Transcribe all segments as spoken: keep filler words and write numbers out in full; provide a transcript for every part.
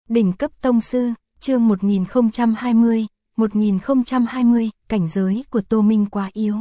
Đỉnh cấp tông sư, chương một nghìn không trăm hai mươi, một nghìn không trăm hai mươi, cảnh giới của Tô Minh quá yếu.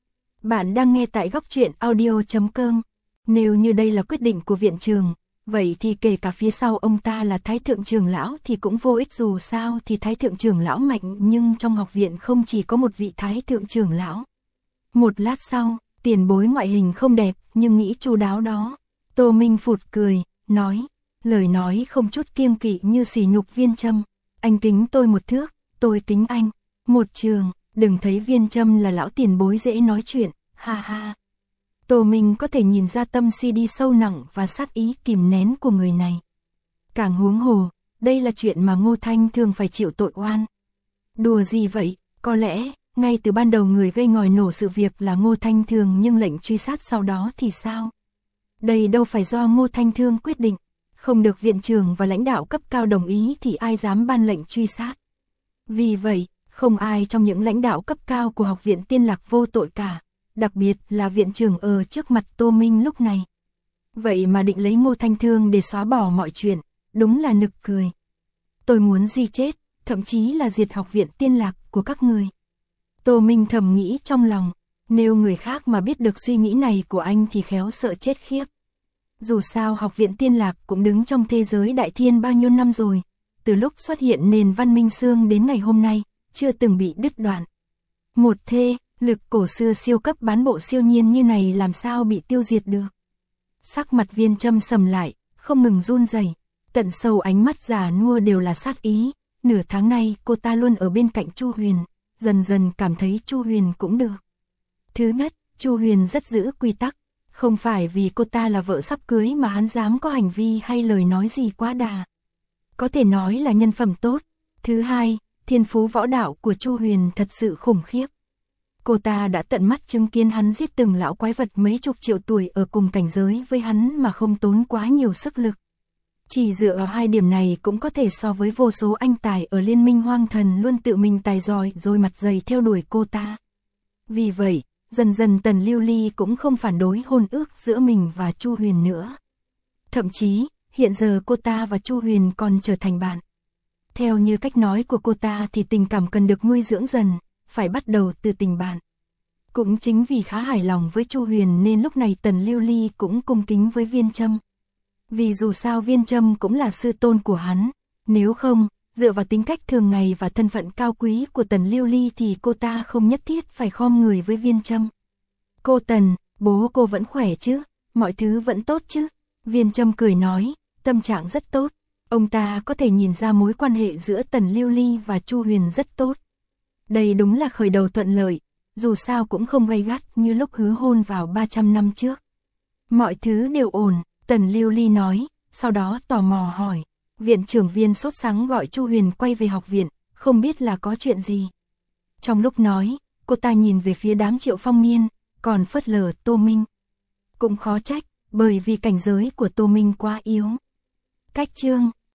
Bạn đang nghe tại góc truyện audio chấm com. Nếu như đây là quyết định của viện trường, vậy thì kể cả phía sau ông ta là Thái Thượng Trưởng Lão thì cũng vô ích, dù sao thì Thái Thượng Trưởng Lão mạnh, nhưng trong học viện không chỉ có một vị Thái Thượng Trưởng Lão. Một lát sau, tiền bối ngoại hình không đẹp nhưng nghĩ chu đáo đó. Tô Minh phụt cười, nói, lời nói không chút kiêng kỵ như sỉ nhục Viên Trâm. Anh kính tôi một thước, tôi kính anh một trường, đừng thấy Viên Trâm là lão tiền bối dễ nói chuyện, ha ha. Tô Minh có thể nhìn ra tâm si đi sâu nặng và sát ý kìm nén của người này. Càng huống hồ, đây là chuyện mà Ngô Thanh thường phải chịu tội oan. Đùa gì vậy, có lẽ, ngay từ ban đầu người gây ngòi nổ sự việc là Ngô Thanh Thường, nhưng lệnh truy sát sau đó thì sao? Đây đâu phải do Ngô Thanh Thương quyết định, không được viện trưởng và lãnh đạo cấp cao đồng ý thì ai dám ban lệnh truy sát. Vì vậy, không ai trong những lãnh đạo cấp cao của học viện Tiên Lạc vô tội cả, đặc biệt là viện trưởng ở trước mặt Tô Minh lúc này. Vậy mà định lấy Ngô Thanh Thương để xóa bỏ mọi chuyện, đúng là nực cười. Tôi muốn di chết, thậm chí là diệt học viện Tiên Lạc của các người. Tô Minh thầm nghĩ trong lòng, nếu người khác mà biết được suy nghĩ này của anh thì khéo sợ chết khiếp. Dù sao học viện Tiên Lạc cũng đứng trong thế giới đại thiên bao nhiêu năm rồi, từ lúc xuất hiện nền văn minh xương đến ngày hôm nay, chưa từng bị đứt đoạn. Một thế lực cổ xưa siêu cấp bán bộ siêu nhiên như này làm sao bị tiêu diệt được. Sắc mặt Viên Trâm sầm lại, không ngừng run rẩy, tận sâu ánh mắt già nua đều là sát ý. Nửa tháng nay cô ta luôn ở bên cạnh Chu Huyền, dần dần cảm thấy Chu Huyền cũng được. Thứ nhất, Chu Huyền rất giữ quy tắc, không phải vì cô ta là vợ sắp cưới mà hắn dám có hành vi hay lời nói gì quá đà. Có thể nói là nhân phẩm tốt. Thứ hai, thiên phú võ đạo của Chu Huyền thật sự khủng khiếp. Cô ta đã tận mắt chứng kiến hắn giết từng lão quái vật mấy chục triệu tuổi ở cùng cảnh giới với hắn mà không tốn quá nhiều sức lực. Chỉ dựa ở hai điểm này cũng có thể so với vô số anh tài ở Liên minh Hoang Thần luôn tự mình tài giỏi rồi mặt dày theo đuổi cô ta. Vì vậy, dần dần Tần Lưu Ly cũng không phản đối hôn ước giữa mình và Chu Huyền nữa. Thậm chí, hiện giờ cô ta và Chu Huyền còn trở thành bạn. Theo như cách nói của cô ta thì tình cảm cần được nuôi dưỡng dần, phải bắt đầu từ tình bạn. Cũng chính vì khá hài lòng với Chu Huyền nên lúc này Tần Lưu Ly cũng cung kính với Viên Trâm. Vì dù sao Viên Trâm cũng là sư tôn của hắn, nếu không, dựa vào tính cách thường ngày và thân phận cao quý của Tần Lưu Ly thì cô ta không nhất thiết phải khom người với Viên Trâm. Cô Tần, bố cô vẫn khỏe chứ, mọi thứ vẫn tốt chứ? Viên Trâm cười nói, tâm trạng rất tốt. Ông ta có thể nhìn ra mối quan hệ giữa Tần Lưu Ly và Chu Huyền rất tốt. Đây đúng là khởi đầu thuận lợi, dù sao cũng không gay gắt như lúc hứa hôn vào ba trăm năm trước. Mọi thứ đều ổn, Tần Lưu Ly nói, sau đó tò mò hỏi. Viện trưởng Viên sốt sắng gọi Chu Huyền quay về học viện, không biết là có chuyện gì. Trong lúc nói, cô ta nhìn về phía đám Triệu Phong Niên, còn phớt lờ Tô Minh. Cũng khó trách, bởi vì cảnh giới của Tô Minh quá yếu. Cách chương